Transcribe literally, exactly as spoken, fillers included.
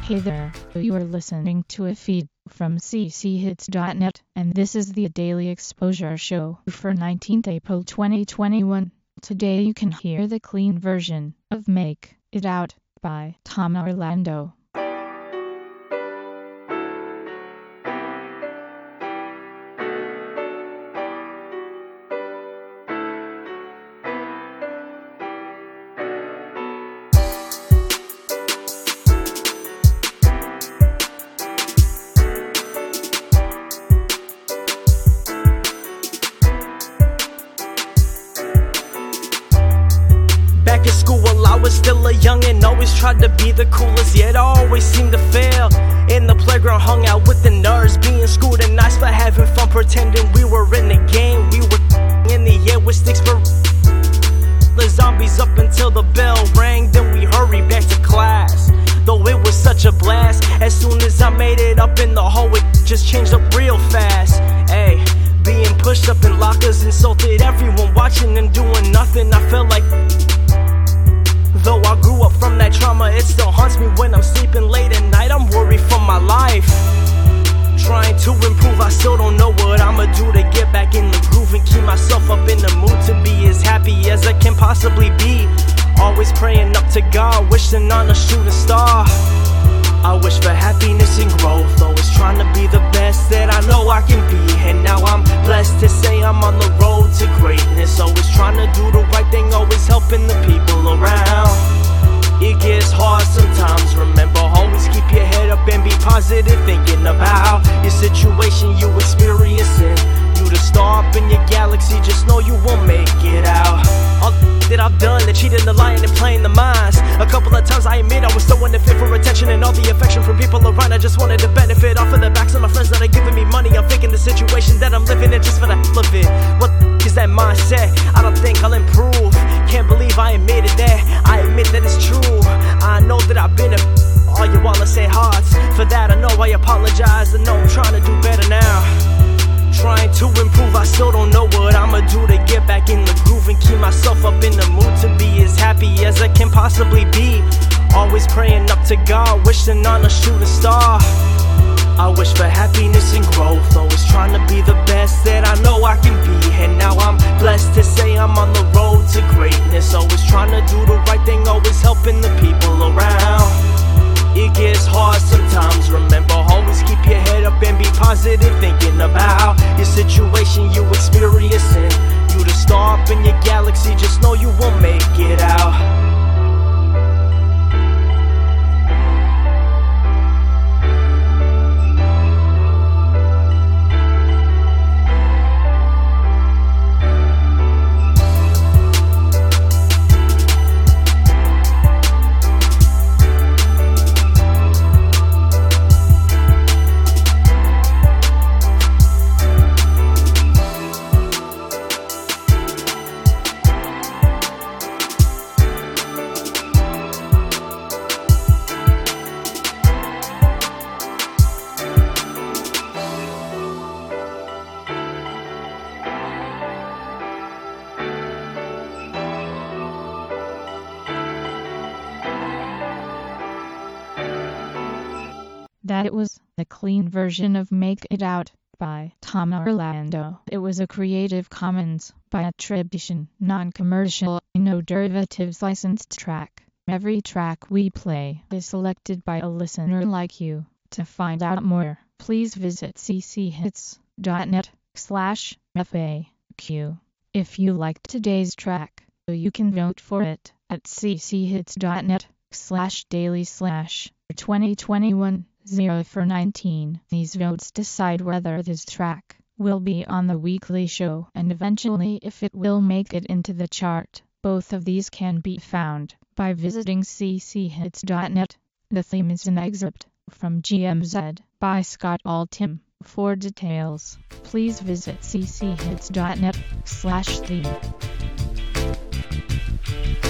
Hey there, you are listening to a feed from c c hits dot net, and this is the Daily Exposure Show for nineteenth April twenty twenty-one. Today you can hear the clean version of Make It Out by Tom Orlando. Back in school, I was still a youngin', always tried to be the coolest, yet I always seemed to fail. In the playground, hung out with the nerds, being schooled and nice for having fun, pretending we were in the game. We were in the air with sticks for the zombies up until the bell rang, then we hurried back to class. Though it was such a blast, as soon as I made it up in the hall, it just changed up real fast. Ayy, being pushed up in lockers, insulted everyone watching and doing nothing. I felt like, though I grew up from that trauma, it still haunts me when I'm sleeping late at night. I'm worried for my life, trying to improve. I still don't know what I'ma do to get back in the groove and keep myself up in the mood to be as happy as I can possibly be. Always praying up to God, wishing on a shooting star. I wish for happiness and growth, always trying to be the best that I know I can be. And now I'm blessed to say I'm on the road to greatness, always trying to do the right thing, always helping the people around. It gets hard sometimes, remember, always keep your head up and be positive, thinking about your situation you experiencing. You the star up in your galaxy, just know you won't make it out. All that I've done, the cheating, the lying, and playing the minds. A couple of times I admit I was so unfit for attention and all the affection from people around. I just wanted to benefit off of the backs of my friends that are giving me money. I'm thinking the situation that I'm living in just for the hell of it. What the is that mindset? I don't think I'll improve. Can't believe I admitted that. I admit that it's true. I know that I've been a all you wanna say hearts. For that I know I apologize. I know I'm trying to do better now, trying to improve. I still don't know what I'ma do to get back in the groove and keep myself up in the mood to be as happy as I can possibly be. Always praying up to God, wishing on a shooting star. I wish for happiness and growth, always trying to be the best that I know I can be. And now I'm blessed to say I'm on the road to greatness, always trying to do the right thing, always helping the people around. It gets hard sometimes, remember, always keep your head up and be positive, thinking about your situation you experiencing. You the star up in your galaxy, just know you won't make it out. That it was the clean version of Make It Out by Tom Orlando. It was a Creative Commons by attribution, non-commercial, no derivatives licensed track. Every track we play is selected by a listener like you. To find out more, please visit c c hits dot net slash F A Q. If you liked today's track, you can vote for it at c c hits dot net slash daily slash twenty twenty-one zero for nineteen. These votes decide whether this track will be on the weekly show and eventually if it will make it into the chart. Both of these can be found by visiting c c hits dot net. The theme is an excerpt from G M Z by Scott Altham. For details, please visit c c hits dot net slash theme.